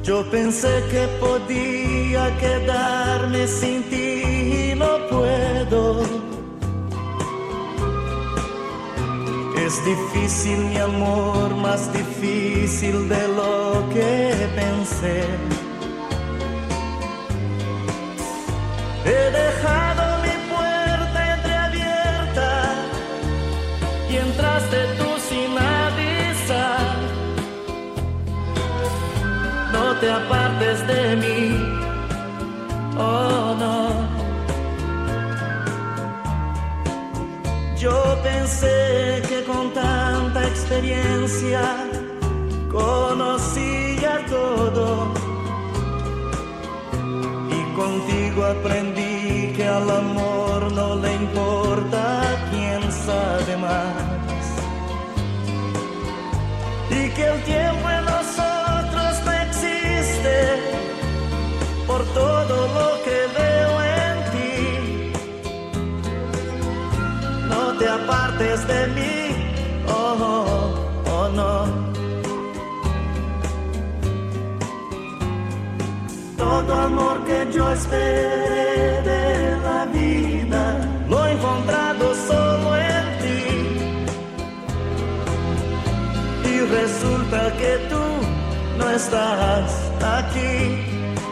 Yo pensé que podía quedarme sin ti y no puedo. Es difícil, mi amor, más difícil de lo que pensé. He dejado mi puerta entreabierta y entraste tú sin avisar. No te apartes de mí, oh no. Yo pensé que con tanta experiencia conocía todo, y contigo aprendí que al amor no le importa quién sabe más, y que el tiempo en nosotros no existe por todo lo que veo en ti. No te apartes de mí, oh, oh, oh no. Todo amor que yo esperé de la vida lo he encontrado solo en ti, y resulta que tú no estás aquí.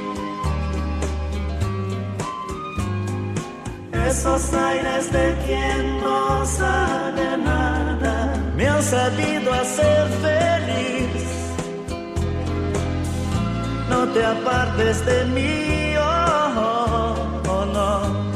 Esos aires de quien no sabe nada me han sabido hacer feliz. No te apartes de mí, oh, oh, oh no.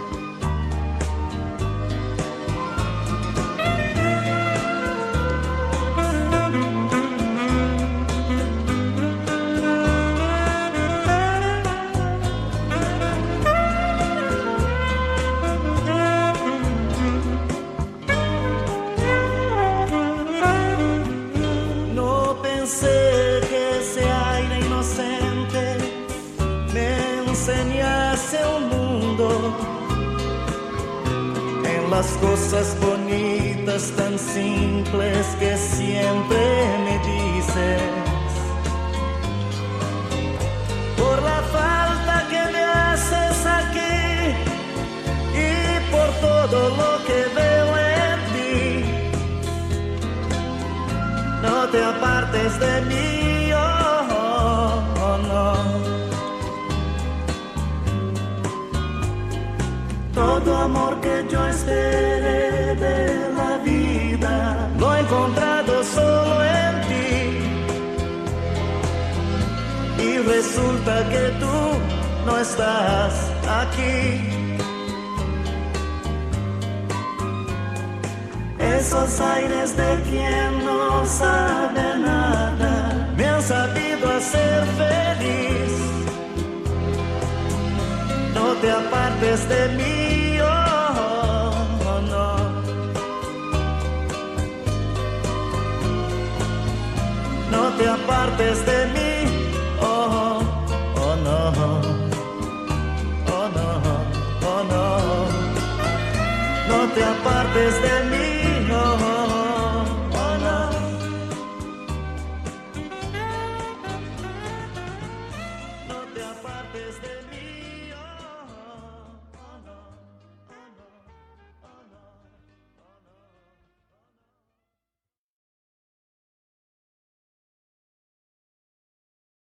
Pensé que ese aire inocente me enseñase un mundo, en las cosas bonitas tan simples que siempre me dices. Por la falta que me haces aquí y por todo lo que veo en ti. No te apartes de mí, oh, oh, oh no. Todo amor que yo esperé de la vida lo he encontrado solo en ti, y resulta que tú no estás aquí. Esos aires de quien no sabe nada me han sabido hacer feliz. No te apartes de mí, oh, oh, oh no. No te apartes de mí, oh, oh no. Oh no, oh no. No te apartes de mí.